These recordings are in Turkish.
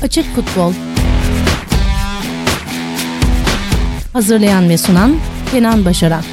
Açık Futbol. Hazırlayan ve sunan Kenan Başaran.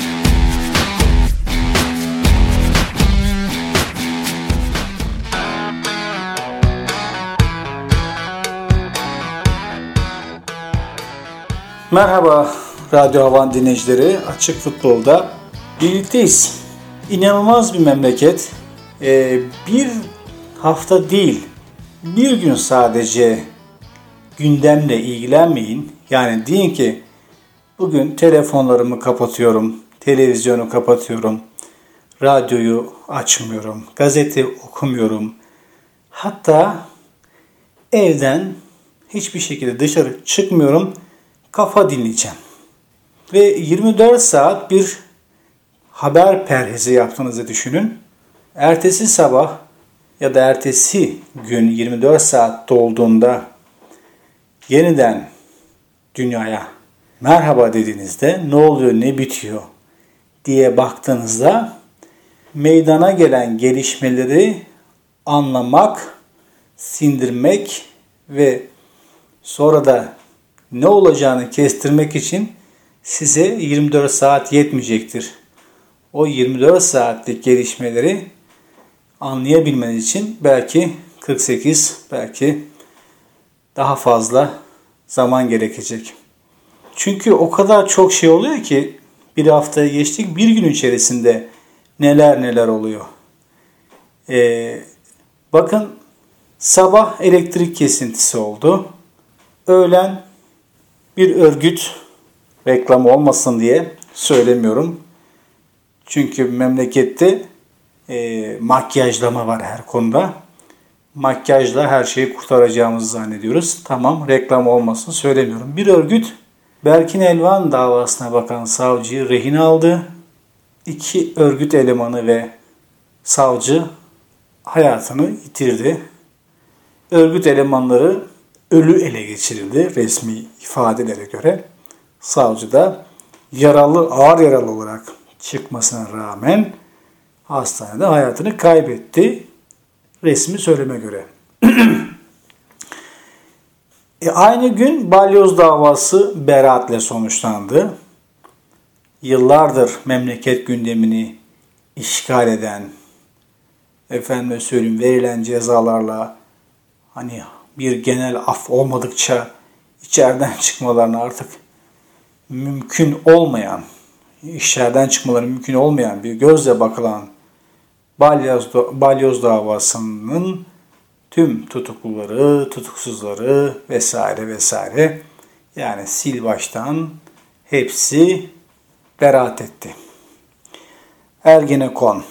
Merhaba Radyo Havan dinleyicileri, Açık Futbol'da birlikteyiz. İnanılmaz bir memleket. Bir hafta değil, bir gün sadece gündemle ilgilenmeyin. Yani deyin ki bugün telefonlarımı kapatıyorum, televizyonu kapatıyorum, radyoyu açmıyorum, gazete okumuyorum. Hatta evden hiçbir şekilde dışarı çıkmıyorum. Kafa dinleyeceğim. Ve 24 saat bir haber perhizi yaptığınızı düşünün. Ertesi sabah ya da ertesi gün 24 saat dolduğunda yeniden dünyaya merhaba dediğinizde ne oluyor, ne bitiyor diye baktığınızda meydana gelen gelişmeleri anlamak, sindirmek ve sonra da ne olacağını kestirmek için size 24 saat yetmeyecektir. O 24 saatlik gelişmeleri anlayabilmeniz için belki 48, belki daha fazla zaman gerekecek. Çünkü o kadar çok şey oluyor ki bir haftaya geçtik, bir gün içerisinde neler oluyor. Bakın sabah elektrik kesintisi oldu. Öğlen bir örgüt, reklam olmasın diye söylemiyorum. Çünkü memlekette makyajlama var her konuda. Makyajla her şeyi kurtaracağımızı zannediyoruz. Tamam, reklam olmasın söylemiyorum. Bir örgüt Berkin Elvan davasına bakan savcıyı rehin aldı. 2 örgüt elemanı ve savcı hayatını yitirdi. Örgüt elemanları ölü ele geçirildi resmi ifadelere göre. Savcı da ağır yaralı olarak çıkmasına rağmen hastanede hayatını kaybetti. Resmi söyleme göre. Aynı gün balyoz davası beraatle sonuçlandı. Yıllardır memleket gündemini işgal eden, verilen cezalarla bir genel af olmadıkça içeriden çıkmalarını artık mümkün olmayan bir gözle bakılan balyoz davasının tüm tutukluları, tutuksuzları vesaire yani sil baştan hepsi beraat etti. Ergenekon,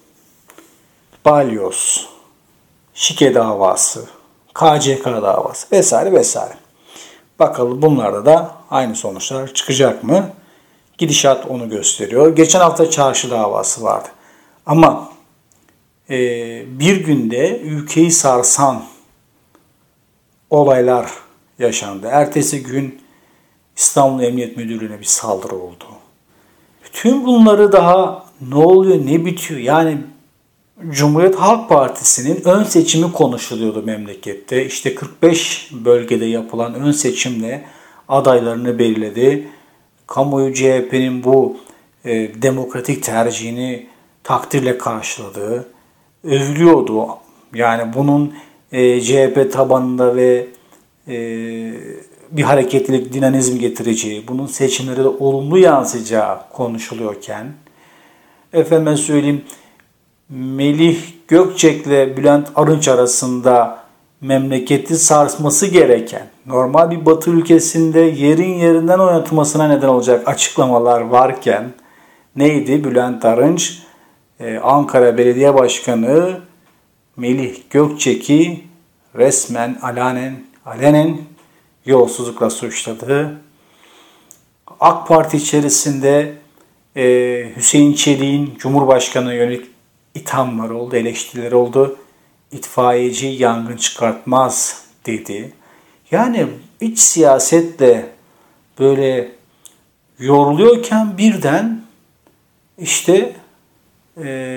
balyoz, şike davası, KCK davası vesaire. Bakalım bunlarda da aynı sonuçlar çıkacak mı? Gidişat onu gösteriyor. Geçen hafta çarşı davası vardı. Ama bir günde ülkeyi sarsan olaylar yaşandı. Ertesi gün İstanbul Emniyet Müdürlüğü'ne bir saldırı oldu. Bütün bunları daha ne oluyor, ne bitiyor? Yani Cumhuriyet Halk Partisi'nin ön seçimi konuşuluyordu memlekette. İşte 45 bölgede yapılan ön seçimle adaylarını belirledi. Kamuoyu CHP'nin bu demokratik tercihini takdirle karşıladı. Övülüyordu. Yani bunun CHP tabanında ve bir hareketlilik, dinamizm getireceği, bunun seçimlere de olumlu yansıyacağı konuşuluyorken, Melih Gökçek'le Bülent Arınç arasında memleketi sarsması gereken, normal bir Batı ülkesinde yerin yerinden oynatılmasına neden olacak açıklamalar varken, neydi? Bülent Arınç, Ankara Belediye Başkanı Melih Gökçek'i resmen alenen yolsuzlukla suçladı. AK Parti içerisinde Hüseyin Çelik'in Cumhurbaşkanı'na yönelik ithamlar oldu, eleştiriler oldu. İtfaiyeci yangın çıkartmaz dedi. Yani iç siyasetle böyle yoruluyorken birden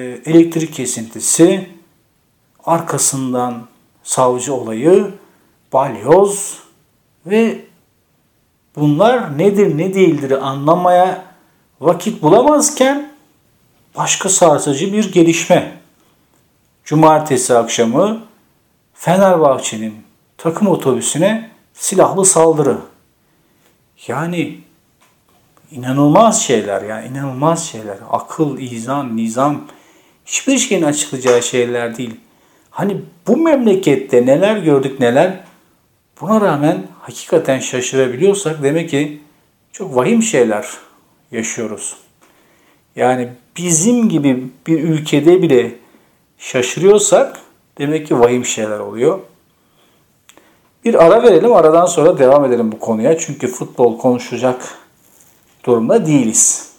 elektrik kesintisi, arkasından savcı olayı, balyoz ve bunlar nedir ne değildir anlamaya vakit bulamazken başka sarsıcı bir gelişme. Cumartesi akşamı Fenerbahçe'nin takım otobüsüne silahlı saldırı. Yani inanılmaz şeyler, inanılmaz şeyler. Akıl, izan, nizam hiçbir şeyin açıklayacağı şeyler değil. Hani bu memlekette neler gördük neler, buna rağmen hakikaten şaşırabiliyorsak demek ki çok vahim şeyler yaşıyoruz. Yani bizim gibi bir ülkede bile şaşırıyorsak demek ki vahim şeyler oluyor. Bir ara verelim, aradan sonra devam edelim bu konuya. Çünkü futbol konuşacak durumda değiliz.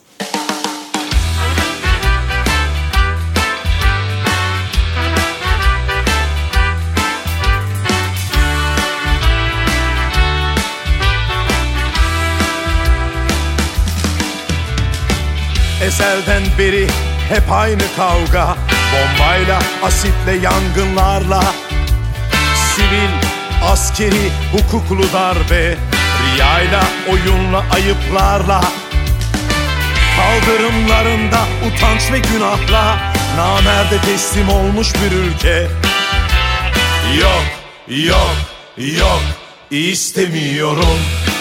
Ezelden beri hep aynı kavga, bombayla, asitle, yangınlarla, sivil, askeri, hukuklu darbe, riyayla, oyunla, ayıplarla, kaldırımlarında utanç ve günahla namerde teslim olmuş bir ülke. Yok, yok, yok, istemiyorum.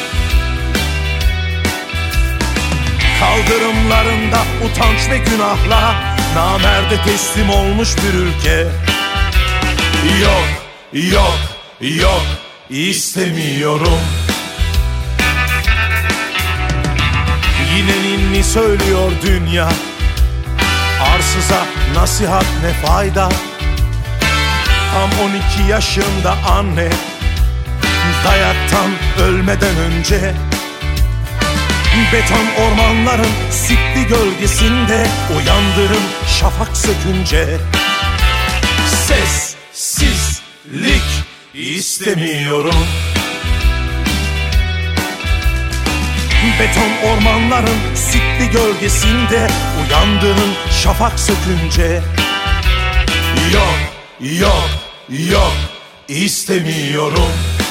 Kaldırımlarında utanç ve günahla namerde teslim olmuş bir ülke. Yok, yok, yok, istemiyorum. Yine ninni söylüyor dünya, arsıza nasihat ne fayda. Tam 12 yaşında anne, dayaktan ölmeden önce beton ormanların sipli gölgesinde uyandırın şafak sökünce. Sessizlik istemiyorum. Beton ormanların sipli gölgesinde uyandırın şafak sökünce. Yok, yok, yok, istemiyorum.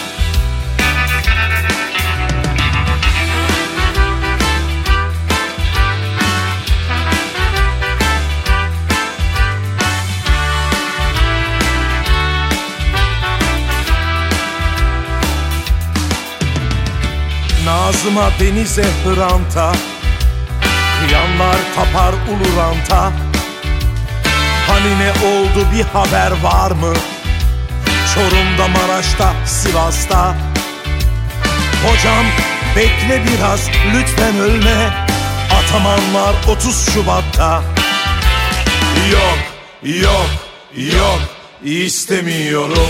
Nazım'a, denize, Hrant'a, kıyanlar tapar ulu ranta. Hani ne oldu, bir haber var mı? Çorum'da, Maraş'ta, Sivas'ta. Hocam bekle biraz, lütfen ölme. Atamanlar 30 Şubat'ta. Yok, yok, yok, istemiyorum.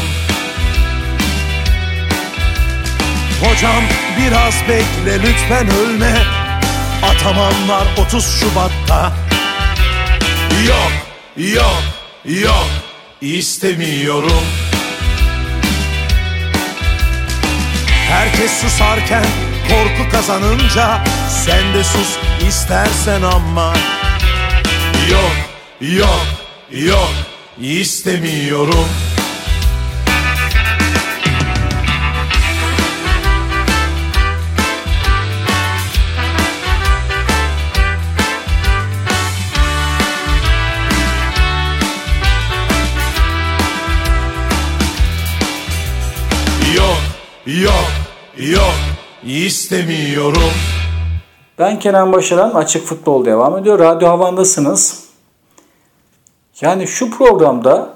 Hocam biraz bekle, lütfen ölme. Atamanlar 30 Şubat'ta. Yok, yok, yok, istemiyorum. Herkes susarken korku kazanınca sen de sus istersen ama. Yok, yok, yok, istemiyorum. Yok, yok, istemiyorum. Ben Kenan Başaran, Açık Futbol devam ediyor. Radyo Havan'dasınız. Yani şu programda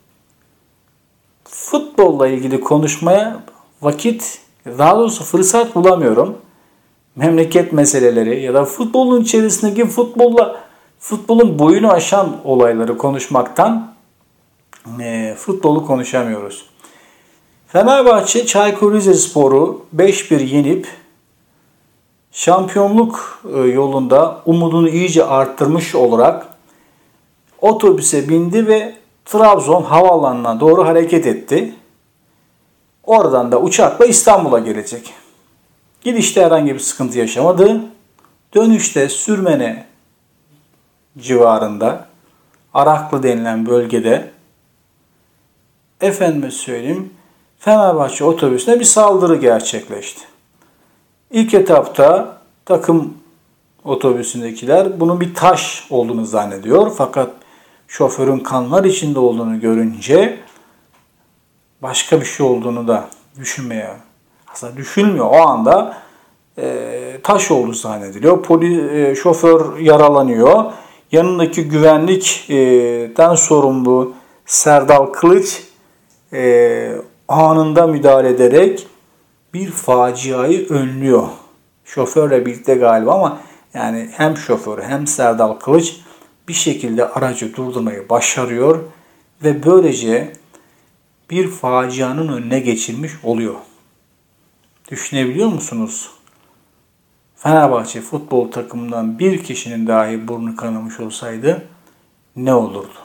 futbolla ilgili konuşmaya vakit, daha doğrusu fırsat bulamıyorum. Memleket meseleleri ya da futbolun içerisindeki futbolun boyunu aşan olayları konuşmaktan futbolu konuşamıyoruz. Fenerbahçe Çaykur Rizespor'u 5-1 yenip şampiyonluk yolunda umudunu iyice arttırmış olarak otobüse bindi ve Trabzon havaalanına doğru hareket etti. Oradan da uçakla İstanbul'a gelecek. Gidişte herhangi bir sıkıntı yaşamadı. Dönüşte Sürmene civarında, Araklı denilen bölgede, efendime söyleyeyim, Fenerbahçe otobüsüne bir saldırı gerçekleşti. İlk etapta takım otobüsündekiler bunun bir taş olduğunu zannediyor. Fakat şoförün kanlar içinde olduğunu görünce başka bir şey olduğunu da düşünmeye, aslında düşünmüyor. O anda taş olduğu zannediliyor. Şoför yaralanıyor. Yanındaki güvenlikten sorumlu Serdal Kılıç anında müdahale ederek bir faciayı önlüyor. Şoförle birlikte galiba ama yani hem şoför hem Serdal Kılıç bir şekilde aracı durdurmayı başarıyor ve böylece bir facianın önüne geçilmiş oluyor. Düşünebiliyor musunuz? Fenerbahçe futbol takımından bir kişinin dahi burnu kanamış olsaydı ne olurdu?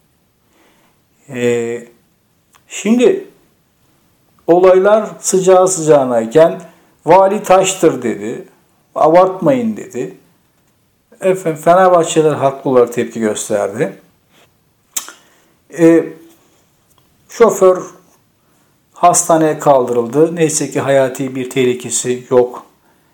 Şimdi olaylar sıcağı sıcağınayken vali taştır dedi. Abartmayın dedi. Fenerbahçeliler haklı olarak tepki gösterdi. Şoför hastaneye kaldırıldı. Neyse ki hayati bir tehlikesi yok.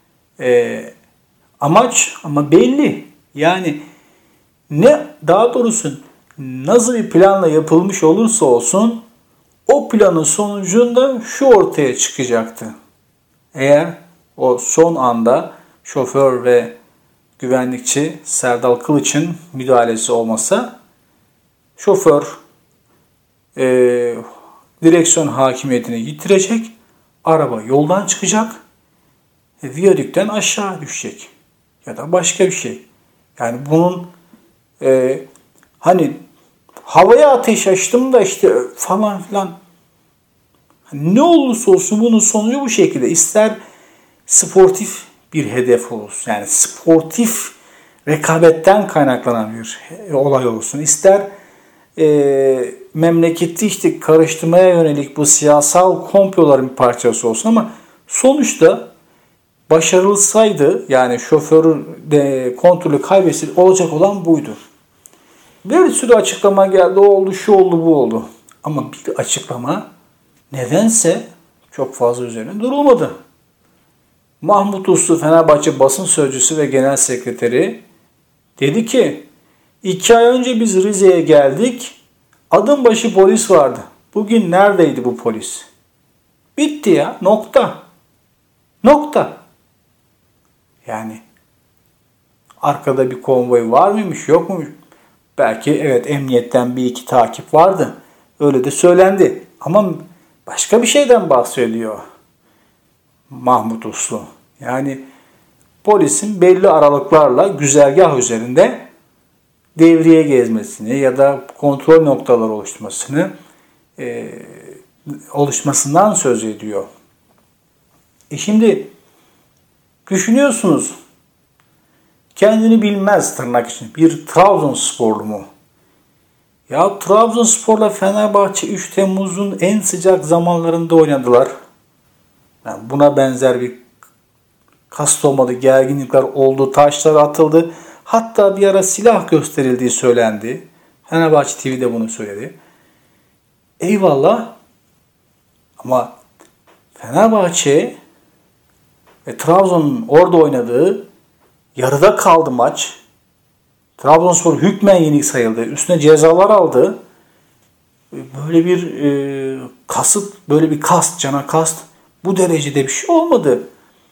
Amaç ama belli. Yani daha doğrusu nasıl bir planla yapılmış olursa olsun o planın sonucunda şu ortaya çıkacaktı. Eğer o son anda şoför ve güvenlikçi Serdal Kılıç'ın müdahalesi olmasa şoför direksiyon hakimiyetini yitirecek, araba yoldan çıkacak, viyadükten aşağı düşecek ya da başka bir şey. Yani bunun hani havaya ateş açtım da işte falan filan ne olursa olsun bunun sonucu bu şekilde. İster sportif bir hedef olsun, yani sportif rekabetten kaynaklanan bir olay olsun, İster memleketi işte karıştırmaya yönelik bu siyasal komploların bir parçası olsun ama sonuçta başarılsaydı, yani şoförün de kontrolü kaybetseydi olacak olan buydu. Bir sürü açıklama geldi, o oldu, şu oldu, bu oldu. Ama bir açıklama nedense çok fazla üzerine durulmadı. Mahmut Uslu, Fenerbahçe basın sözcüsü ve genel sekreteri dedi ki 2 ay önce biz Rize'ye geldik. Adım başı polis vardı. Bugün neredeydi bu polis? Bitti ya. Nokta. Yani arkada bir konvoy var mıymış, yok muymuş? Belki evet, emniyetten bir iki takip vardı. Öyle de söylendi. Ama başka bir şeyden bahsediyor Mahmut Uslu. Yani polisin belli aralıklarla güzergah üzerinde devriye gezmesini ya da kontrol noktaları oluşmasından söz ediyor. Şimdi düşünüyorsunuz, kendini bilmez tırnak için bir Trabzonsporlu mu? Ya Trabzonspor'la Fenerbahçe 3 Temmuz'un en sıcak zamanlarında oynadılar. Yani buna benzer bir kast olmadı, gerginlikler oldu, taşlar atıldı. Hatta bir ara silah gösterildiği söylendi. Fenerbahçe TV'de bunu söyledi. Eyvallah. Ama Fenerbahçe ve Trabzon'un orada oynadığı, yarıda kaldı maç. Trabzonspor hükmen yenik sayıldı. Üstüne cezalar aldı. Böyle bir kasıt, böyle bir cana kast bu derecede bir şey olmadı.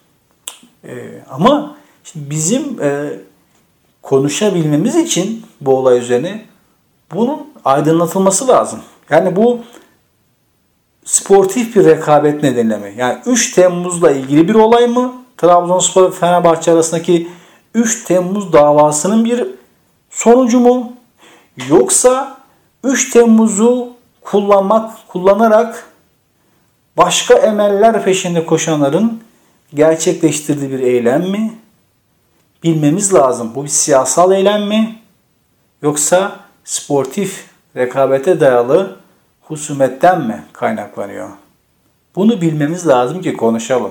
Ama şimdi bizim konuşabilmemiz için bu olay üzerine bunun aydınlatılması lazım. Yani bu sportif bir rekabet nedeniyle mi? Yani 3 Temmuz'la ilgili bir olay mı? Trabzonspor ve Fenerbahçe arasındaki 3 Temmuz davasının bir sonucu mu? Yoksa 3 Temmuz'u kullanarak başka emeller peşinde koşanların gerçekleştirdiği bir eylem mi? Bilmemiz lazım. Bu bir siyasal eylem mi? Yoksa sportif rekabete dayalı husumetten mi kaynaklanıyor? Bunu bilmemiz lazım ki konuşalım.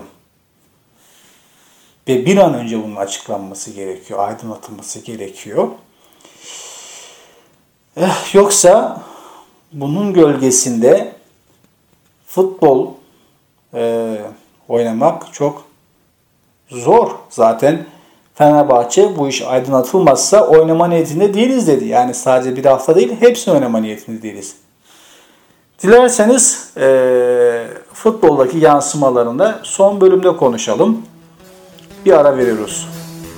Ve bir an önce bunun açıklanması gerekiyor, aydınlatılması gerekiyor. Yoksa bunun gölgesinde futbol oynamak çok zor. Zaten Fenerbahçe bu iş aydınlatılmazsa oynama niyetinde değiliz dedi. Yani sadece bir hafta değil, hepsini oynama niyetinde değiliz. Dilerseniz futboldaki yansımalarını son bölümde konuşalım. Bir ara veriyoruz.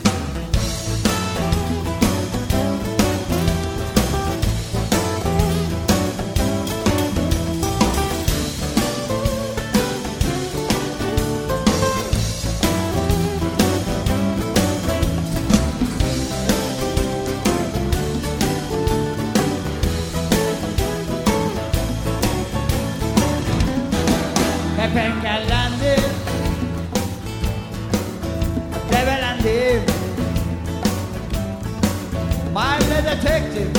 Hep engellendim, debelendim. Mahallede tektim,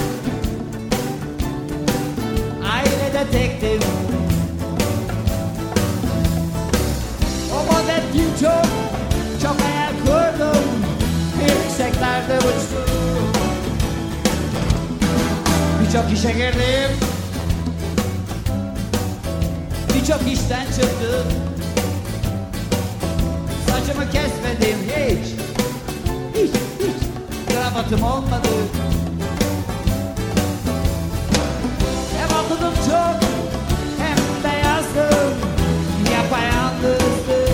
ailede tektim. Umut ettim çok hayal kurdum. Yükseklerde uçtum. Birçok işe girdim, birçok işten çıktım. Saçımı kesmedim hiç. Kravatım olmadı. Hem okudum çok, hem de yazdım. Yapayalnızdım.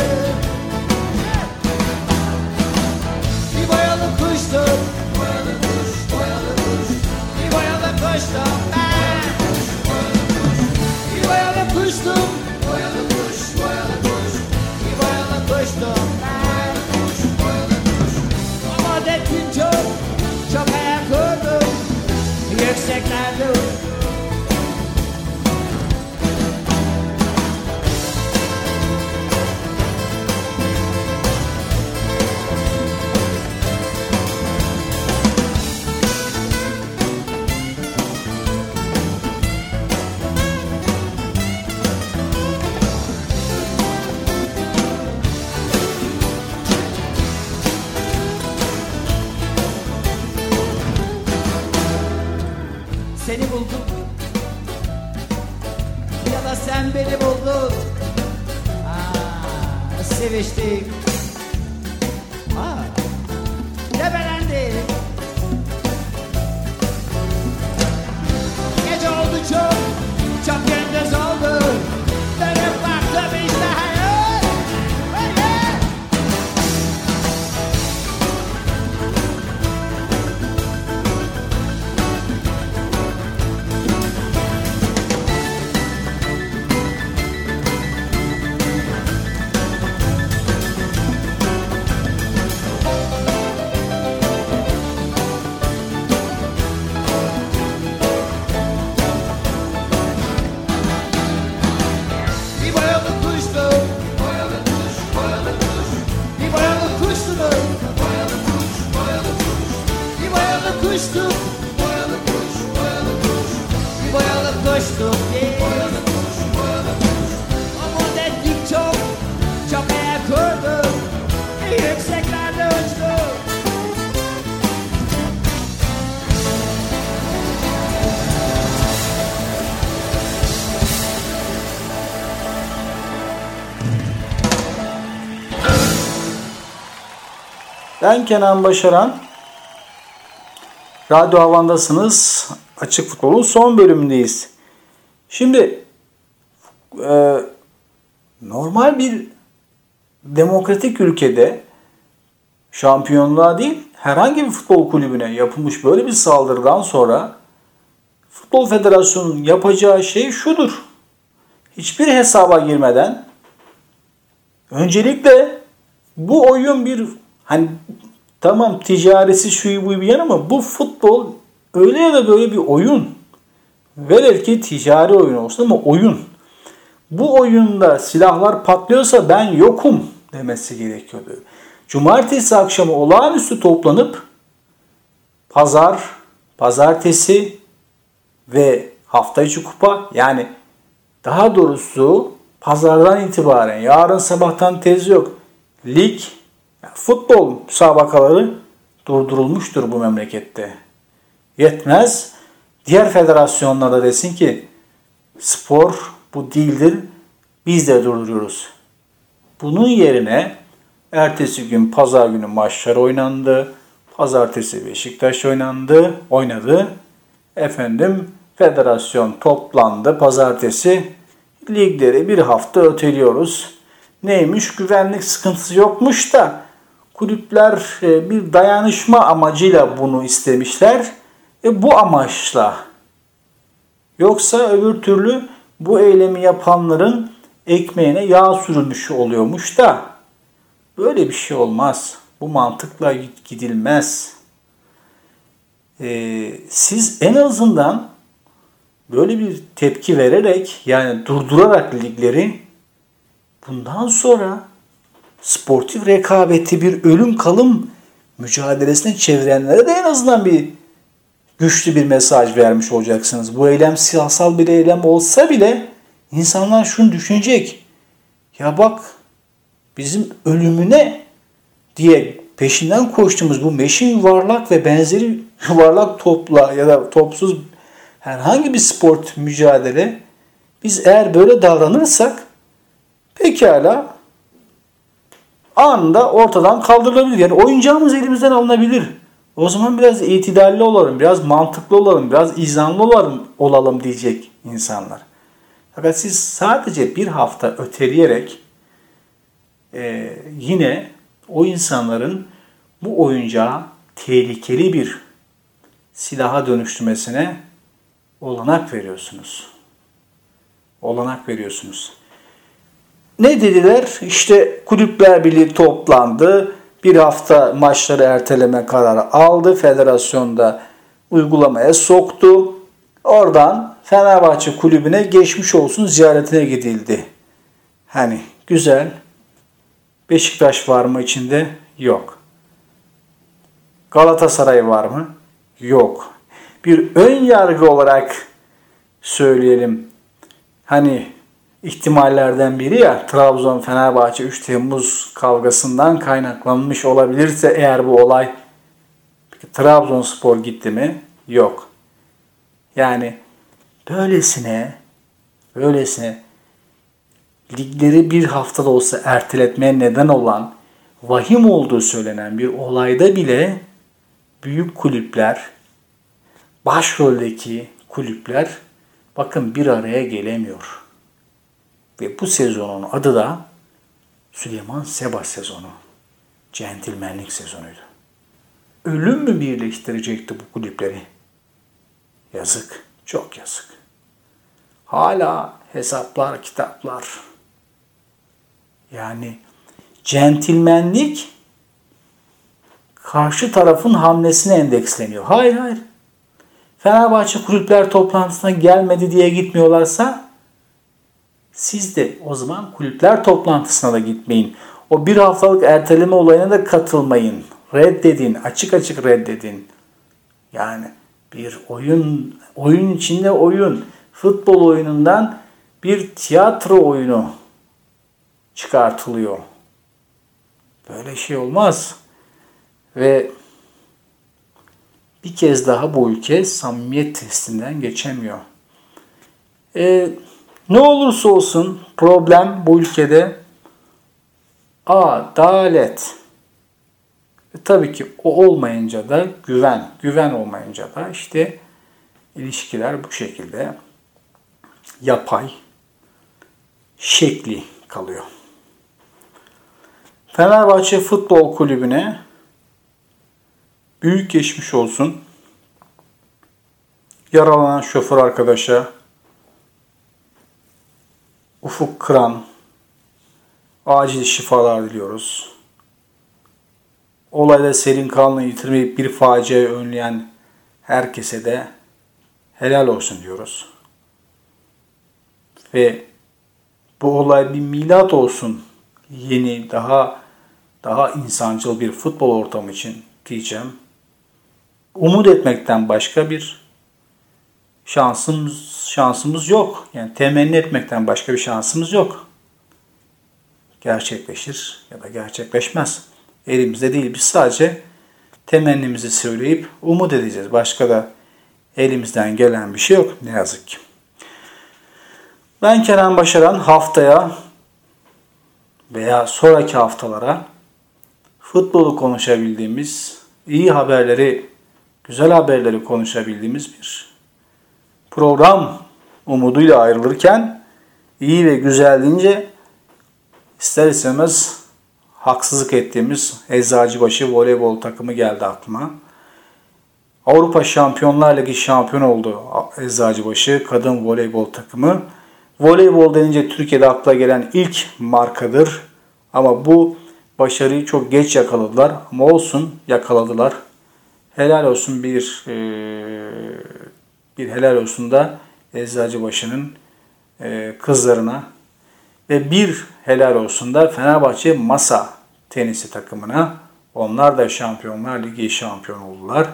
Bir boyalı kuştum. Boyalı kuş. Bir boyalı kuştum ben. Bir boyalı kuştum. Boyalı kuş. Bir boyalı kuştum ben. Umut ettim çok hayal kurdum. Yükseklerde uçtum. Seni buldum, ya da sen beni buldun. Seviştik, debelendik. Gece oldu çok gündüz oldu. Dönüp baktım işte hayır. Bir boyalı kuştum. Bir boyalı kuştum. Bir boyalı kuştum. Bir boyalı kuştum. Umut ettim çok hayal kurdum. Yükseklerde uçtum. Ben Kenan Başaran. Radyo Havan'dasınız. Açık Futbol'un son bölümündeyiz. Şimdi normal bir demokratik ülkede şampiyonluğa değil, herhangi bir futbol kulübüne yapılmış böyle bir saldırıdan sonra Futbol Federasyonu'nun yapacağı şey şudur. Hiçbir hesaba girmeden öncelikle bu oyun bir tamam ticaresi şuyu buyu bir yana ama bu futbol öyle ya da böyle bir oyun. Velev ki ticari oyun olsun ama oyun. Bu oyunda silahlar patlıyorsa ben yokum demesi gerekiyordu. Cumartesi akşamı olağanüstü toplanıp pazartesi ve hafta içi kupa, yani daha doğrusu pazardan itibaren yarın sabahtan tez yok. Lig, futbol müsabakaları durdurulmuştur bu memlekette. Yetmez. Diğer federasyonlar da desin ki spor bu değildir. Biz de durduruyoruz. Bunun yerine ertesi gün pazar günü maçlar oynandı. Pazartesi Beşiktaş oynadı. Federasyon toplandı. Pazartesi ligleri bir hafta öteliyoruz. Neymiş? Güvenlik sıkıntısı yokmuş da kulüpler bir dayanışma amacıyla bunu istemişler. Bu amaçla. Yoksa öbür türlü bu eylemi yapanların ekmeğine yağ sürülmüş oluyormuş da böyle bir şey olmaz. Bu mantıkla gidilmez. Siz en azından böyle bir tepki vererek, yani durdurarak ligleri, bundan sonra sportif rekabeti bir ölüm kalım mücadelesine çevirenlere de en azından bir güçlü bir mesaj vermiş olacaksınız. Bu eylem siyasal bir eylem olsa bile insanlar şunu düşünecek. Ya bak, bizim ölümüne diye peşinden koştuğumuz bu meşin yuvarlak ve benzeri yuvarlak topla ya da topsuz herhangi bir spor mücadele, biz eğer böyle davranırsak pekala anında ortadan kaldırılabilir. Yani oyuncağımız elimizden alınabilir. O zaman biraz itidalli olalım, biraz mantıklı olalım, biraz izanlı olalım diyecek insanlar. Fakat siz sadece bir hafta öteleyerek yine o insanların bu oyuncağı tehlikeli bir silaha dönüştürmesine olanak veriyorsunuz. Ne dediler? İşte Kulüpler Birliği toplandı. Bir hafta maçları erteleme kararı aldı. Federasyon da uygulamaya soktu. Oradan Fenerbahçe kulübüne geçmiş olsun ziyaretine gidildi. Hani güzel. Beşiktaş var mı içinde? Yok. Galatasaray var mı? Yok. Bir ön yargı olarak söyleyelim. Hani ihtimallerden biri ya, Trabzon-Fenerbahçe 3 Temmuz kavgasından kaynaklanmış olabilirse eğer bu olay, peki Trabzonspor gitti mi? Yok. Yani böylesine ligleri bir hafta da olsa erteletmeye neden olan, vahim olduğu söylenen bir olayda bile büyük kulüpler, başroldeki kulüpler bakın bir araya gelemiyor. Ve bu sezonun adı da Süleyman Seba sezonu. Centilmenlik sezonuydu. Ölüm mü birleştirecekti bu kulüpleri? Yazık, çok yazık. Hala hesaplar, kitaplar. Yani centilmenlik karşı tarafın hamlesine endeksleniyor. Hayır. Fenerbahçe kulüpler toplantısına gelmedi diye gitmiyorlarsa siz de o zaman kulüpler toplantısına da gitmeyin. O bir haftalık erteleme olayına da katılmayın. Reddedin, açık reddedin. Yani bir oyun içinde oyun. Futbol oyunundan bir tiyatro oyunu çıkartılıyor. Böyle şey olmaz. Ve bir kez daha bu ülke samimiyet testinden geçemiyor. Ne olursa olsun problem bu ülkede adalet. Tabii ki o olmayınca da güven olmayınca da işte ilişkiler bu şekilde yapay şekli kalıyor. Fenerbahçe Futbol Kulübü'ne büyük geçmiş olsun. Yaralanan şoför arkadaşa, Ufuk Kıran, acil şifalar diliyoruz. Olayda Selin Kanlı'yı yitirmeyip bir faciayı önleyen herkese de helal olsun diyoruz. Ve bu olay bir milat olsun. Yeni, daha insancıl bir futbol ortamı için diyeceğim. Umut etmekten başka bir şansımız yok. Yani temenni etmekten başka bir şansımız yok. Gerçekleşir ya da gerçekleşmez. Elimizde değil. Biz sadece temennimizi söyleyip umut edeceğiz. Başka da elimizden gelen bir şey yok ne yazık ki. Ben Kenan Başaran, haftaya veya sonraki haftalara futbolu konuşabildiğimiz, iyi haberleri, güzel haberleri konuşabildiğimiz bir program umuduyla ayrılırken, iyi ve güzel deyince ister istemez haksızlık ettiğimiz Eczacıbaşı voleybol takımı geldi aklıma. Avrupa Şampiyonlar Ligi şampiyonu oldu Eczacıbaşı kadın voleybol takımı. Voleybol denince Türkiye'de akla gelen ilk markadır. Ama bu başarıyı çok geç yakaladılar. Ama olsun, yakaladılar. Helal olsun bir helal olsun da Eczacıbaşı'nın kızlarına ve bir helal olsun da Fenerbahçe masa tenisi takımına. Onlar da Şampiyonlar Ligi şampiyonu oldular.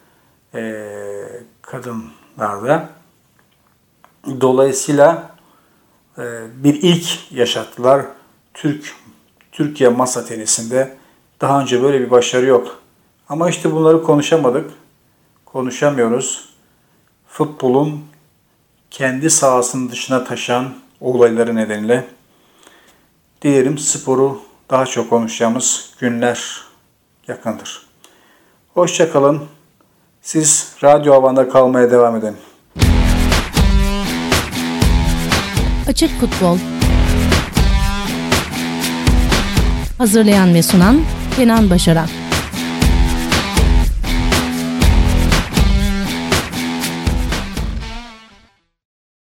Kadınlarda. Dolayısıyla bir ilk yaşattılar. Türkiye masa tenisinde daha önce böyle bir başarı yok. Ama işte bunları konuşamadık. Konuşamıyoruz. Futbolun kendi sahasının dışına taşan olayları nedeniyle. Dilerim sporu daha çok konuşacağımız günler yakındır. Hoşça kalın. Siz Radyo Havan'da kalmaya devam edin. Açık Futbol. Hazırlayan ve sunan Kenan Başaran.